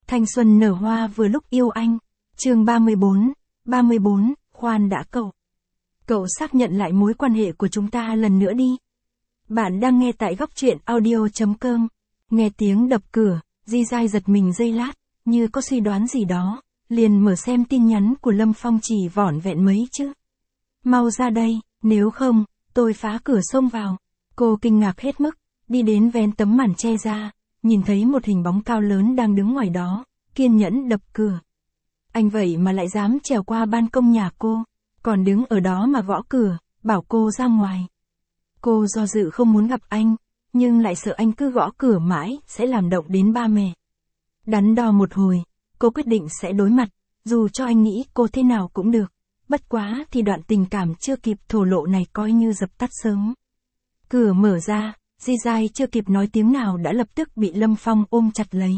Thanh xuân nở hoa vừa lúc yêu anh. Chương 34, khoan đã cậu. Cậu xác nhận lại mối quan hệ của chúng ta lần nữa đi. Bạn đang nghe tại góc truyện audio.com. Nghe tiếng đập cửa, Di Dai giật mình giây lát, như có suy đoán gì đó, liền mở xem tin nhắn của Lâm Phong chỉ vỏn vẹn mấy chứ. Mau ra đây, nếu không, tôi phá cửa xông vào. Cô kinh ngạc hết mức, đi đến vén tấm màn che ra, nhìn thấy một hình bóng cao lớn đang đứng ngoài đó, kiên nhẫn đập cửa. Anh vậy mà lại dám trèo qua ban công nhà cô, còn đứng ở đó mà gõ cửa, bảo cô ra ngoài. Cô do dự không muốn gặp anh, nhưng lại sợ anh cứ gõ cửa mãi sẽ làm động đến ba mẹ. Đắn đo một hồi, cô quyết định sẽ đối mặt, dù cho anh nghĩ cô thế nào cũng được. Bất quá thì đoạn tình cảm chưa kịp thổ lộ này coi như dập tắt sớm. Cửa mở ra, Di Dai chưa kịp nói tiếng nào đã lập tức bị Lâm Phong ôm chặt lấy.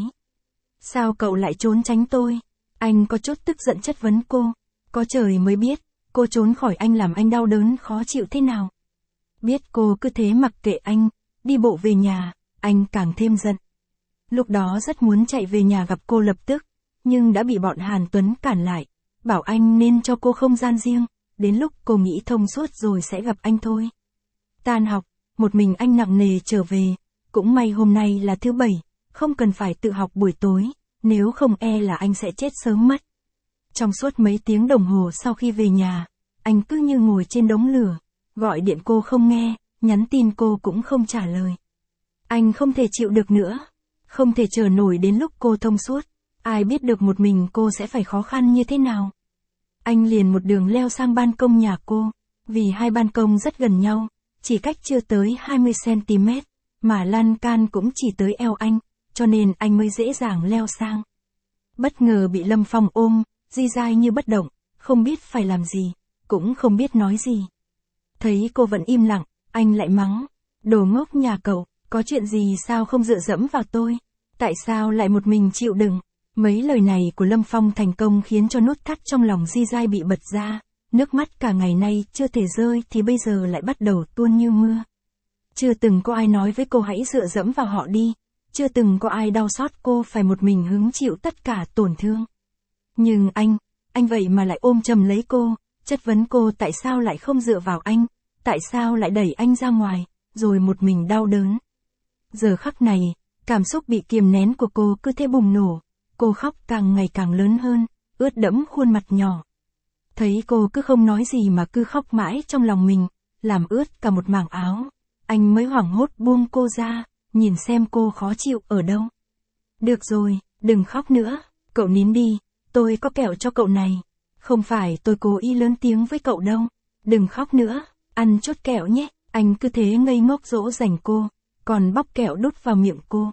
Sao cậu lại trốn tránh tôi? Anh có chút tức giận chất vấn cô. Có trời mới biết, cô trốn khỏi anh làm anh đau đớn khó chịu thế nào. Biết cô cứ thế mặc kệ anh, đi bộ về nhà, anh càng thêm giận. Lúc đó rất muốn chạy về nhà gặp cô lập tức, nhưng đã bị bọn Hàn Tuấn cản lại, bảo anh nên cho cô không gian riêng, đến lúc cô nghĩ thông suốt rồi sẽ gặp anh thôi. Tan học, một mình anh nặng nề trở về, cũng may hôm nay là thứ Bảy, không cần phải tự học buổi tối, nếu không e là anh sẽ chết sớm mất. Trong suốt mấy tiếng đồng hồ sau khi về nhà, anh cứ như ngồi trên đống lửa, gọi điện cô không nghe, nhắn tin cô cũng không trả lời. Anh không thể chịu được nữa, không thể chờ nổi đến lúc cô thông suốt, ai biết được một mình cô sẽ phải khó khăn như thế nào. Anh liền một đường leo sang ban công nhà cô, vì hai ban công rất gần nhau, chỉ cách chưa tới 20cm, mà lan can cũng chỉ tới eo anh, cho nên anh mới dễ dàng leo sang. Bất ngờ bị Lâm Phong ôm, Di Dai như bất động, không biết phải làm gì, cũng không biết nói gì. Thấy cô vẫn im lặng, anh lại mắng, đồ ngốc nhà cậu, có chuyện gì sao không dựa dẫm vào tôi, tại sao lại một mình chịu đựng. Mấy lời này của Lâm Phong thành công khiến cho nút thắt trong lòng Di Dai bị bật ra, nước mắt cả ngày nay chưa thể rơi thì bây giờ lại bắt đầu tuôn như mưa. Chưa từng có ai nói với cô hãy dựa dẫm vào họ đi, chưa từng có ai đau xót cô phải một mình hứng chịu tất cả tổn thương. Nhưng anh vậy mà lại ôm chầm lấy cô, chất vấn cô tại sao lại không dựa vào anh, tại sao lại đẩy anh ra ngoài, rồi một mình đau đớn. Giờ khắc này, cảm xúc bị kiềm nén của cô cứ thế bùng nổ, cô khóc càng ngày càng lớn hơn, ướt đẫm khuôn mặt nhỏ. Thấy cô cứ không nói gì mà cứ khóc mãi trong lòng mình, làm ướt cả một mảng áo, anh mới hoảng hốt buông cô ra, nhìn xem cô khó chịu ở đâu. Được rồi, đừng khóc nữa, cậu nín đi, tôi có kẹo cho cậu này. Không phải tôi cố ý lớn tiếng với cậu đâu, đừng khóc nữa, ăn chút kẹo nhé. Anh cứ thế ngây ngốc dỗ dành cô, còn bóc kẹo đút vào miệng cô.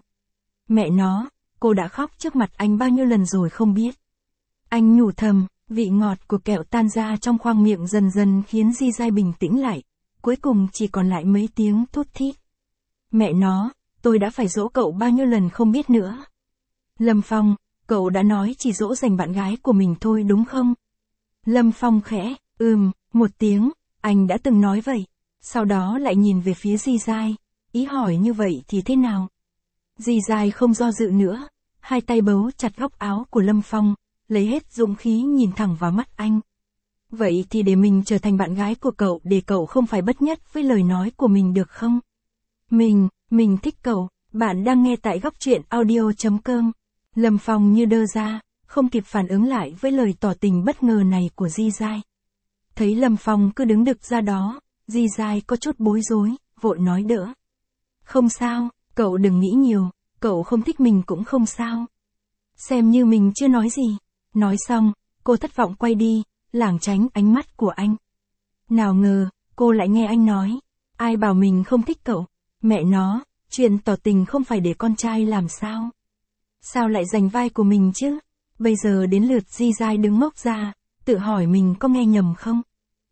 Mẹ nó, cô đã khóc trước mặt anh bao nhiêu lần rồi không biết. Anh nhủ thầm, vị ngọt của kẹo tan ra trong khoang miệng dần dần khiến Di Dai bình tĩnh lại, cuối cùng chỉ còn lại mấy tiếng thút thít. Mẹ nó, tôi đã phải dỗ cậu bao nhiêu lần không biết nữa. Lâm Phong, cậu đã nói chỉ dỗ dành bạn gái của mình thôi đúng không? Lâm Phong khẽ, một tiếng, anh đã từng nói vậy. Sau đó lại nhìn về phía Di Dai, ý hỏi như vậy thì thế nào? Di Dai không do dự nữa, hai tay bấu chặt góc áo của Lâm Phong, lấy hết dũng khí nhìn thẳng vào mắt anh. Vậy thì để mình trở thành bạn gái của cậu để cậu không phải bất nhất với lời nói của mình được không? Mình thích cậu, bạn đang nghe tại góc truyện audio.com. Lâm Phong như đơ ra, không kịp phản ứng lại với lời tỏ tình bất ngờ này của Di Dai. Thấy Lâm Phong cứ đứng đực ra đó, Di Dai có chút bối rối, vội nói đỡ. Không sao, cậu đừng nghĩ nhiều, cậu không thích mình cũng không sao. Xem như mình chưa nói gì. Nói xong, cô thất vọng quay đi, lảng tránh ánh mắt của anh. Nào ngờ, cô lại nghe anh nói, ai bảo mình không thích cậu, mẹ nó, chuyện tỏ tình không phải để con trai làm sao. Sao lại giành vai của mình chứ? Bây giờ đến lượt Di Dai đứng ngốc ra, tự hỏi mình có nghe nhầm không?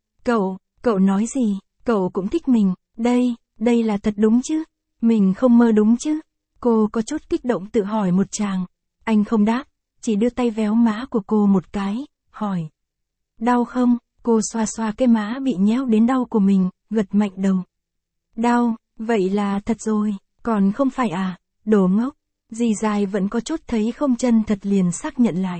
Cậu nói gì, cậu cũng thích mình, đây là thật đúng chứ? Mình không mơ đúng chứ? Cô có chút kích động tự hỏi một tràng. Anh không đáp, chỉ đưa tay véo má của cô một cái, hỏi. Đau không? Cô xoa xoa cái má bị nhéo đến đau của mình, gật mạnh đầu. Đau, vậy là thật rồi, còn không phải à, đồ ngốc. Dì dai vẫn có chút thấy không chân thật liền xác nhận lại.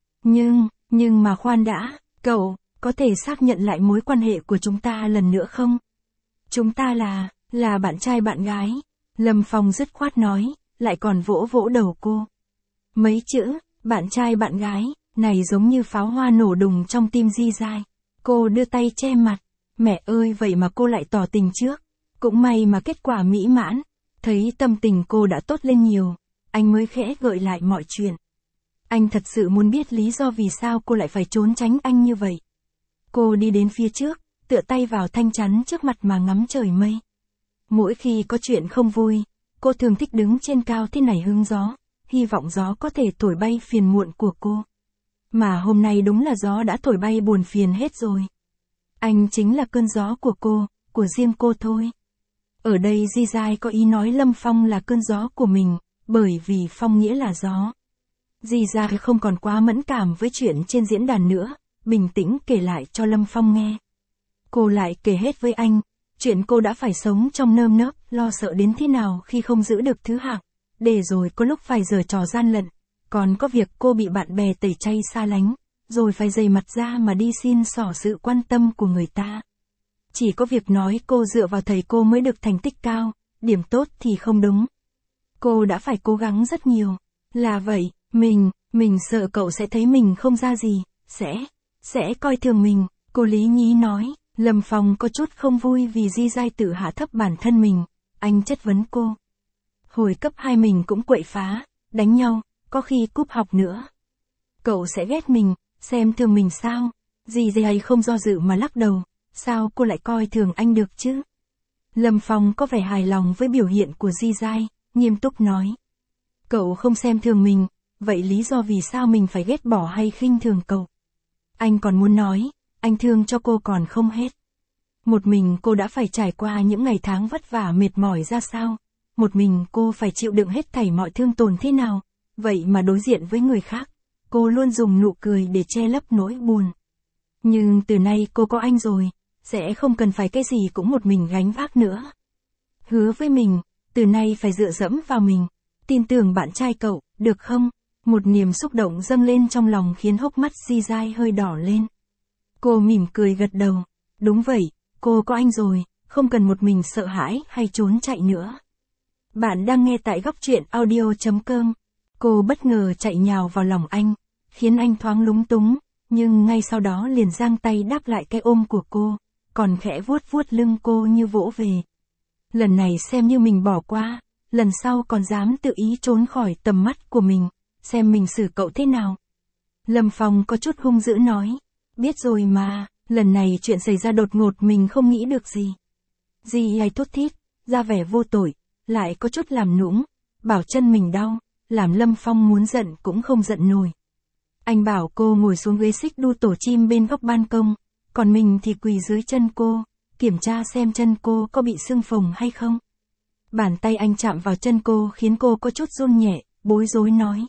Nhưng mà khoan đã, cậu, có thể xác nhận lại mối quan hệ của chúng ta lần nữa không? Chúng ta là bạn trai bạn gái. Lâm Phong dứt khoát nói, lại còn vỗ vỗ đầu cô. Mấy chữ, bạn trai bạn gái, này giống như pháo hoa nổ đùng trong tim Di Dai. Cô đưa tay che mặt. Mẹ ơi, vậy mà cô lại tỏ tình trước. Cũng may mà kết quả mỹ mãn. Thấy tâm tình cô đã tốt lên nhiều, anh mới khẽ gợi lại mọi chuyện. Anh thật sự muốn biết lý do vì sao cô lại phải trốn tránh anh như vậy. Cô đi đến phía trước, tựa tay vào thanh chắn trước mặt mà ngắm trời mây. Mỗi khi có chuyện không vui, cô thường thích đứng trên cao thế này hứng gió, hy vọng gió có thể thổi bay phiền muộn của cô. Mà hôm nay đúng là gió đã thổi bay buồn phiền hết rồi. Anh chính là cơn gió của cô, của riêng cô thôi. Ở đây Di Dai có ý nói Lâm Phong là cơn gió của mình, bởi vì phong nghĩa là gió. Di Dai không còn quá mẫn cảm với chuyện trên diễn đàn nữa, bình tĩnh kể lại cho Lâm Phong nghe. Cô lại kể hết với anh, chuyện cô đã phải sống trong nơm nớp, lo sợ đến thế nào khi không giữ được thứ hạng, để rồi có lúc phải giở trò gian lận, còn có việc cô bị bạn bè tẩy chay xa lánh, rồi phải dày mặt ra mà đi xin xỏ sự quan tâm của người ta. Chỉ có việc nói cô dựa vào thầy cô mới được thành tích cao, điểm tốt thì không đúng. Cô đã phải cố gắng rất nhiều. Là vậy, mình sợ cậu sẽ thấy mình không ra gì, sẽ coi thường mình, cô lý nhí nói. Lâm Phong có chút không vui vì Di Dai tự hạ thấp bản thân mình, anh chất vấn cô. Hồi cấp 2 mình cũng quậy phá, đánh nhau, có khi cúp học nữa. Cậu sẽ ghét mình, xem thường mình sao? Di Dai không do dự mà lắc đầu, sao cô lại coi thường anh được chứ? Lâm Phong có vẻ hài lòng với biểu hiện của Di Dai, nghiêm túc nói. Cậu không xem thường mình, vậy lý do vì sao mình phải ghét bỏ hay khinh thường cậu? Anh còn muốn nói, anh thương cho cô còn không hết. Một mình cô đã phải trải qua những ngày tháng vất vả mệt mỏi ra sao? Một mình cô phải chịu đựng hết thảy mọi thương tổn thế nào? Vậy mà đối diện với người khác, cô luôn dùng nụ cười để che lấp nỗi buồn. Nhưng từ nay cô có anh rồi, sẽ không cần phải cái gì cũng một mình gánh vác nữa. Hứa với mình, từ nay phải dựa dẫm vào mình. Tin tưởng bạn trai cậu, được không? Một niềm xúc động dâng lên trong lòng khiến hốc mắt Di Dai hơi đỏ lên. Cô mỉm cười gật đầu. Đúng vậy, cô có anh rồi, không cần một mình sợ hãi hay trốn chạy nữa. Bạn đang nghe tại góc truyện audio.com. Cô bất ngờ chạy nhào vào lòng anh, khiến anh thoáng lúng túng, nhưng ngay sau đó liền giang tay đáp lại cái ôm của cô, còn khẽ vuốt vuốt lưng cô như vỗ về. Lần này xem như mình bỏ qua, lần sau còn dám tự ý trốn khỏi tầm mắt của mình, xem mình xử cậu thế nào. Lâm Phong có chút hung dữ nói, biết rồi mà, lần này chuyện xảy ra đột ngột mình không nghĩ được gì. Di Ai thốt thít, ra vẻ vô tội, lại có chút làm nũng, bảo chân mình đau, làm Lâm Phong muốn giận cũng không giận nổi. Anh bảo cô ngồi xuống ghế xích đu tổ chim bên góc ban công, còn mình thì quỳ dưới chân cô, kiểm tra xem chân cô có bị sưng phồng hay không. Bàn tay anh chạm vào chân cô khiến cô có chút run nhẹ, bối rối nói.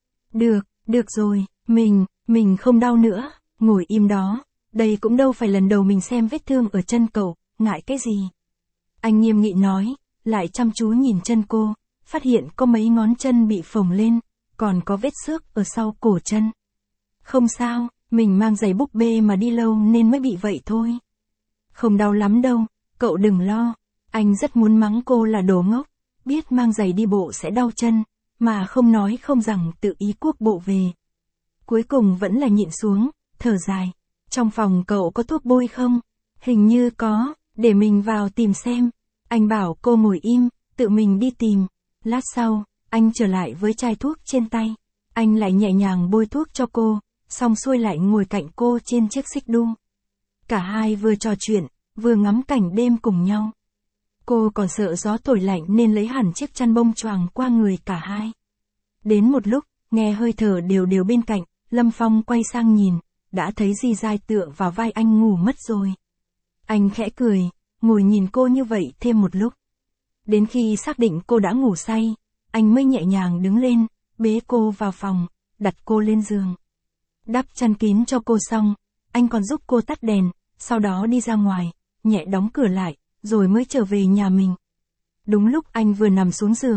Được rồi, mình không đau nữa, ngồi im đó, đây cũng đâu phải lần đầu mình xem vết thương ở chân cậu, ngại cái gì. Anh nghiêm nghị nói, lại chăm chú nhìn chân cô, phát hiện có mấy ngón chân bị phồng lên, còn có vết xước ở sau cổ chân. Không sao, mình mang giày búp bê mà đi lâu nên mới bị vậy thôi. Không đau lắm đâu, cậu đừng lo. Anh rất muốn mắng cô là đồ ngốc, biết mang giày đi bộ sẽ đau chân, mà không nói không rằng tự ý cuốc bộ về. Cuối cùng vẫn là nhịn xuống, thở dài. Trong phòng cậu có thuốc bôi không? Hình như có, để mình vào tìm xem. Anh bảo cô ngồi im, tự mình đi tìm. Lát sau, anh trở lại với chai thuốc trên tay. Anh lại nhẹ nhàng bôi thuốc cho cô, xong xuôi lại ngồi cạnh cô trên chiếc xích đu. Cả hai vừa trò chuyện, vừa ngắm cảnh đêm cùng nhau. Cô còn sợ gió thổi lạnh nên lấy hẳn chiếc chăn bông choàng qua người cả hai. Đến một lúc, nghe hơi thở đều đều bên cạnh, Lâm Phong quay sang nhìn, đã thấy Di Dai tựa vào vai anh ngủ mất rồi. Anh khẽ cười, ngồi nhìn cô như vậy thêm một lúc. Đến khi xác định cô đã ngủ say, anh mới nhẹ nhàng đứng lên, bế cô vào phòng, đặt cô lên giường. Đắp chăn kín cho cô xong, anh còn giúp cô tắt đèn, sau đó đi ra ngoài, nhẹ đóng cửa lại, rồi mới trở về nhà mình. Đúng lúc anh vừa nằm xuống giường,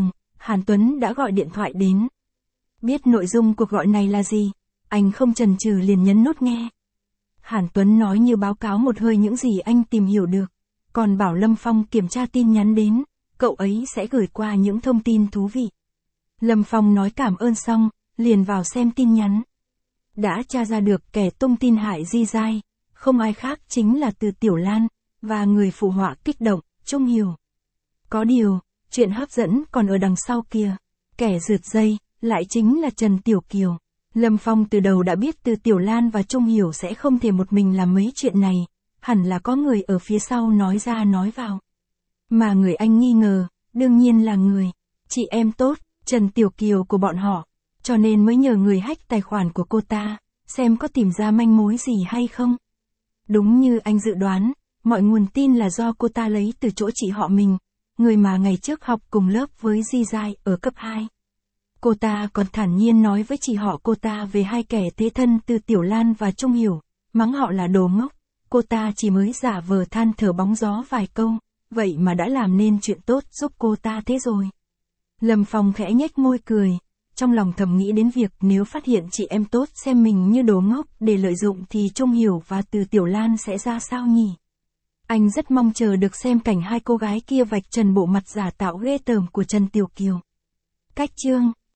Hàn Tuấn đã gọi điện thoại đến. Biết nội dung cuộc gọi này là gì, anh không chần chừ liền nhấn nút nghe. Hàn Tuấn nói như báo cáo một hơi những gì anh tìm hiểu được, còn bảo Lâm Phong kiểm tra tin nhắn đến, cậu ấy sẽ gửi qua những thông tin thú vị. Lâm Phong nói cảm ơn xong, liền vào xem tin nhắn. Đã tra ra được kẻ tung tin hại Di Giai, không ai khác chính là Từ Tiểu Lan, và người phụ họa kích động, Trung Hiểu. Có điều, chuyện hấp dẫn còn ở đằng sau kia, kẻ rượt dây, lại chính là Trần Tiểu Kiều. Lâm Phong từ đầu đã biết Từ Tiểu Lan và Trung Hiểu sẽ không thể một mình làm mấy chuyện này, hẳn là có người ở phía sau nói ra nói vào. Mà người anh nghi ngờ, đương nhiên là người chị em tốt, Trần Tiểu Kiều của bọn họ, cho nên mới nhờ người hack tài khoản của cô ta, xem có tìm ra manh mối gì hay không. Đúng như anh dự đoán, mọi nguồn tin là do cô ta lấy từ chỗ chị họ mình, người mà ngày trước học cùng lớp với Di Giai ở cấp 2. Cô ta còn thản nhiên nói với chị họ cô ta về hai kẻ thế thân Từ Tiểu Lan và Trung Hiểu, mắng họ là đồ ngốc, cô ta chỉ mới giả vờ than thở bóng gió vài câu, vậy mà đã làm nên chuyện tốt giúp cô ta thế rồi. Lâm Phong khẽ nhếch môi cười, trong lòng thầm nghĩ đến việc nếu phát hiện chị em tốt xem mình như đồ ngốc để lợi dụng thì Trung Hiểu và Từ Tiểu Lan sẽ ra sao nhỉ? Anh rất mong chờ được xem cảnh hai cô gái kia vạch trần bộ mặt giả tạo ghê tởm của Trần Tiểu Kiều. Cách chương